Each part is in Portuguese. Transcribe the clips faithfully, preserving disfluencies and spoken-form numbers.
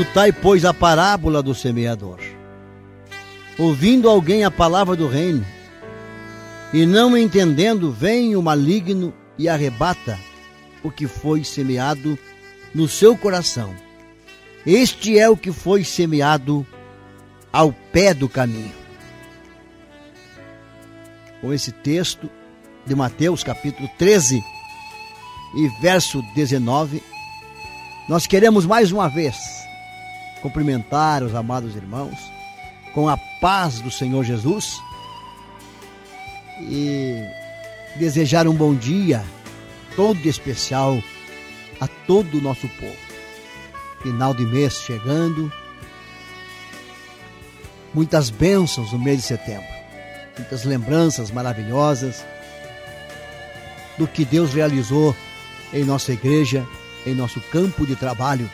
Escutai, pois, a parábola do semeador. Ouvindo alguém a palavra do reino, e não entendendo, vem o maligno e arrebata o que foi semeado no seu coração. Este é o que foi semeado ao pé do caminho. Com esse texto de Mateus, capítulo treze e verso dezenove, nós queremos mais uma vez cumprimentar os amados irmãos com a paz do Senhor Jesus e desejar um bom dia todo especial a todo o nosso povo. Final de mês chegando, muitas bênçãos no mês de setembro, muitas lembranças maravilhosas do que Deus realizou em nossa igreja, em nosso campo de trabalho.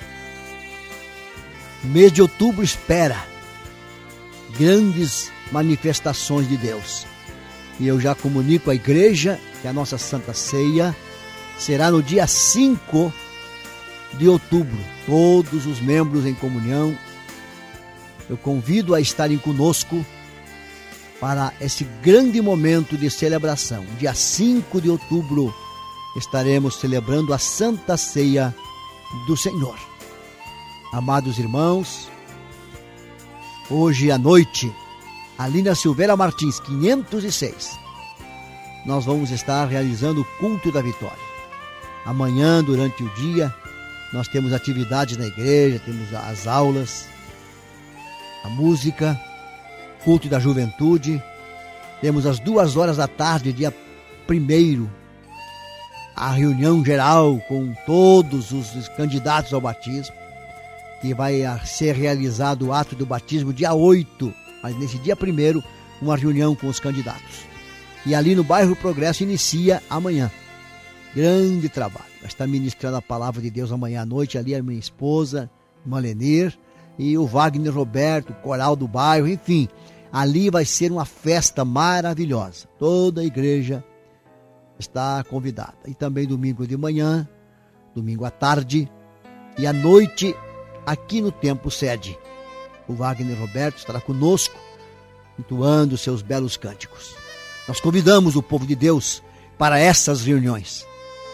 O mês de outubro espera grandes manifestações de Deus. E eu já comunico à igreja que a nossa Santa Ceia será no dia cinco de outubro. Todos os membros em comunhão, eu convido a estarem conosco para esse grande momento de celebração. Dia cinco de outubro estaremos celebrando a Santa Ceia do Senhor. Amados irmãos, hoje à noite, ali na Silveira Martins, quinhentos e seis, nós vamos estar realizando o culto da vitória. Amanhã, durante o dia, nós temos atividades na igreja, temos as aulas, a música, culto da juventude. Temos às duas horas da tarde, dia primeiro, a reunião geral com todos os candidatos ao batismo, que vai ser realizado o ato do batismo dia oito, mas nesse dia primeiro, uma reunião com os candidatos. E ali no bairro Progresso inicia amanhã. Grande trabalho. Vai estar ministrando a palavra de Deus amanhã à noite, ali a minha esposa, irmã Lenir, e o Wagner Roberto, o coral do bairro, enfim. Ali vai ser uma festa maravilhosa. Toda a igreja está convidada. E também domingo de manhã, domingo à tarde e à noite, aqui no Templo Sede. O Wagner Roberto estará conosco, entoando seus belos cânticos. Nós convidamos o povo de Deus para essas reuniões.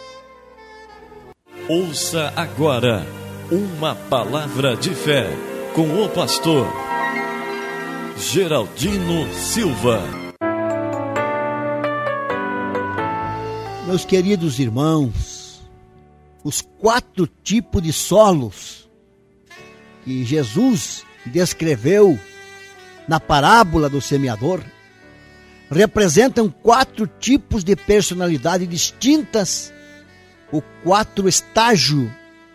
Ouça agora uma palavra de fé com o pastor Geraldino Silva. Meus queridos irmãos, os quatro tipos de solos que Jesus descreveu na parábola do semeador representam quatro tipos de personalidade distintas, ou quatro estágios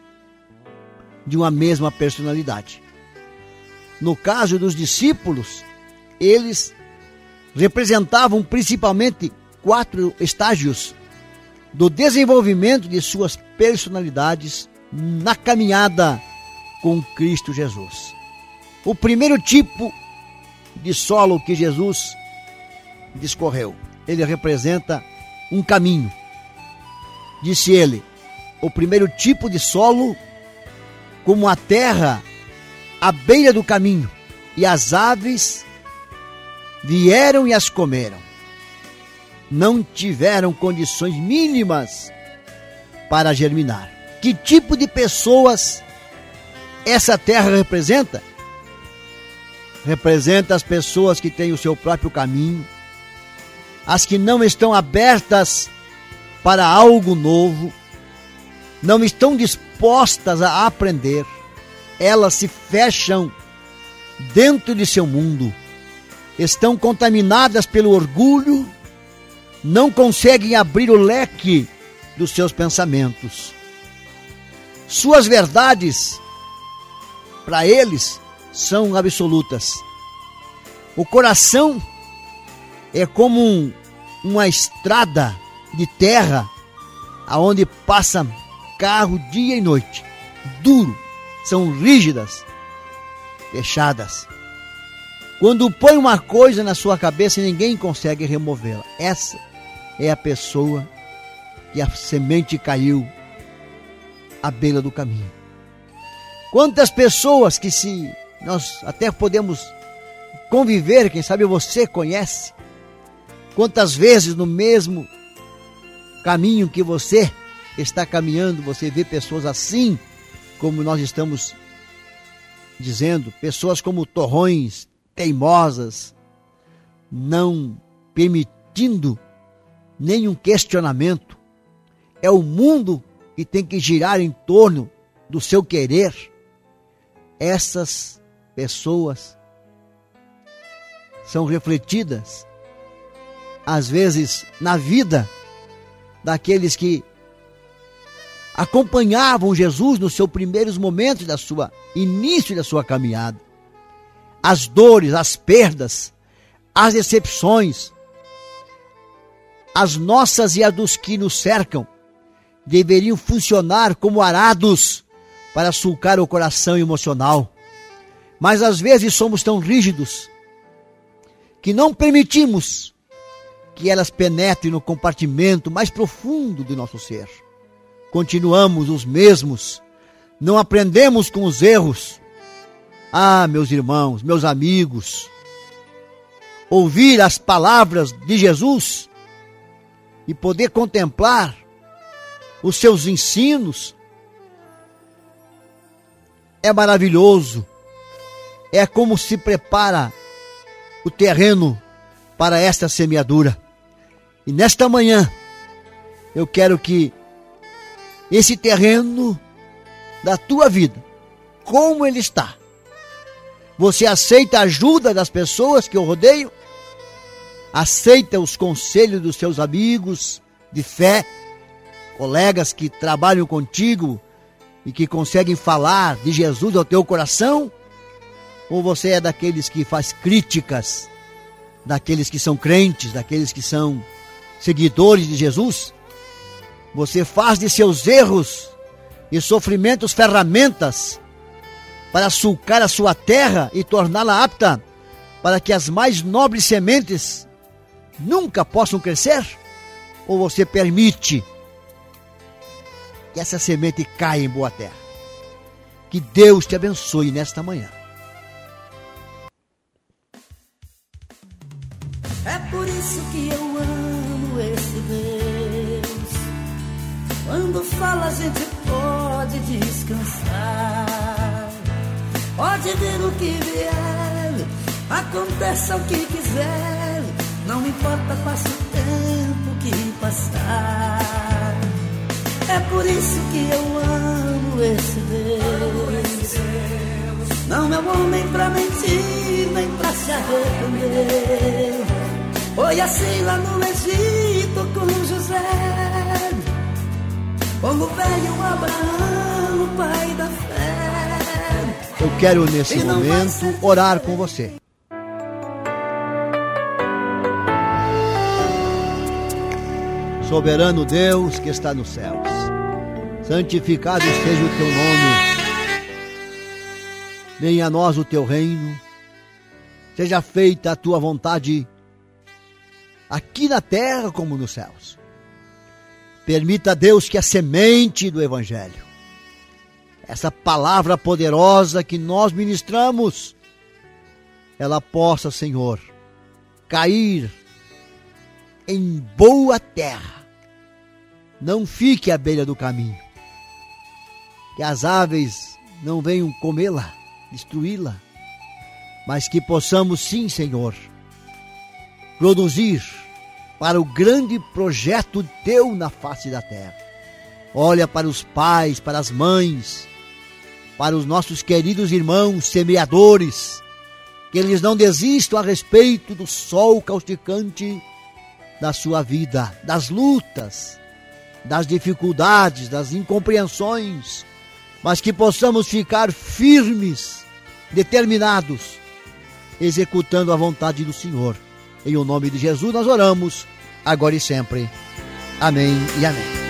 de uma mesma personalidade. No caso dos discípulos, eles representavam principalmente quatro estágios do desenvolvimento de suas personalidades na caminhada com Cristo Jesus. O primeiro tipo de solo que Jesus discorreu, ele representa um caminho. Disse ele, o primeiro tipo de solo, como a terra à beira do caminho, e as aves vieram e as comeram. Não tiveram condições mínimas para germinar. Que tipo de pessoas essa terra representa? Representa as pessoas que têm o seu próprio caminho, as que não estão abertas para algo novo, não estão dispostas a aprender, elas se fecham dentro de seu mundo, estão contaminadas pelo orgulho, não conseguem abrir o leque dos seus pensamentos. Suas verdades, para eles, são absolutas. O coração é como um, uma estrada de terra, aonde passa carro dia e noite, duro, são rígidas, fechadas. Quando põe uma coisa na sua cabeça, ninguém consegue removê-la. Essa é a pessoa que a semente caiu à beira do caminho. Quantas pessoas que se nós até podemos conviver, quem sabe você conhece, quantas vezes no mesmo caminho que você está caminhando, você vê pessoas assim, como nós estamos dizendo, pessoas como torrões, teimosas, não permitindo nenhum questionamento. É o mundo que tem que girar em torno do seu querer. Essas pessoas são refletidas, às vezes, na vida daqueles que acompanhavam Jesus nos seus primeiros momentos da sua início da sua caminhada. As dores, as perdas, as decepções, as nossas e as dos que nos cercam, deveriam funcionar como arados para sulcar o coração emocional. Mas às vezes somos tão rígidos que não permitimos que elas penetrem no compartimento mais profundo do nosso ser. Continuamos os mesmos, não aprendemos com os erros. Ah, meus irmãos, meus amigos, ouvir as palavras de Jesus e poder contemplar os seus ensinos é maravilhoso. É como se prepara o terreno para esta semeadura. E nesta manhã, eu quero que esse terreno da tua vida, como ele está, você aceita a ajuda das pessoas que o rodeiam? Aceita os conselhos dos seus amigos de fé, colegas que trabalham contigo e que conseguem falar de Jesus ao teu coração? Ou você é daqueles que faz críticas, daqueles que são crentes, daqueles que são seguidores de Jesus? Você faz de seus erros e sofrimentos ferramentas para sulcar a sua terra e torná-la apta para que as mais nobres sementes nunca possam crescer? Ou você permite que essa semente caia em boa terra? Que Deus te abençoe nesta manhã. É por isso que eu amo esse Deus. Quando fala a gente pode descansar. Pode vir o que vier, aconteça o que quiser. Não importa, passe o tempo que passar. É por isso que eu amo esse Deus. Não é um homem pra mentir, nem pra se arrepender. Foi assim lá no Egito com José, como o velho Abraão, o pai da fé. Eu quero nesse momento orar com você. Soberano Deus que está nos céus, santificado seja o teu nome. Venha a nós o teu reino. Seja feita a tua vontade, aqui na terra como nos céus. Permita, Deus, que a semente do Evangelho, essa palavra poderosa que nós ministramos, ela possa, Senhor, cair em boa terra. Não fique à beira do caminho. Que as aves não venham comê-la, destruí-la, mas que possamos sim, Senhor, produzir para o grande projeto teu na face da terra. Olha para os pais, para as mães, para os nossos queridos irmãos semeadores, que eles não desistam a respeito do sol causticante da sua vida, das lutas, das dificuldades, das incompreensões, mas que possamos ficar firmes, determinados, executando a vontade do Senhor. Em o nome de Jesus nós oramos, agora e sempre. Amém e amém.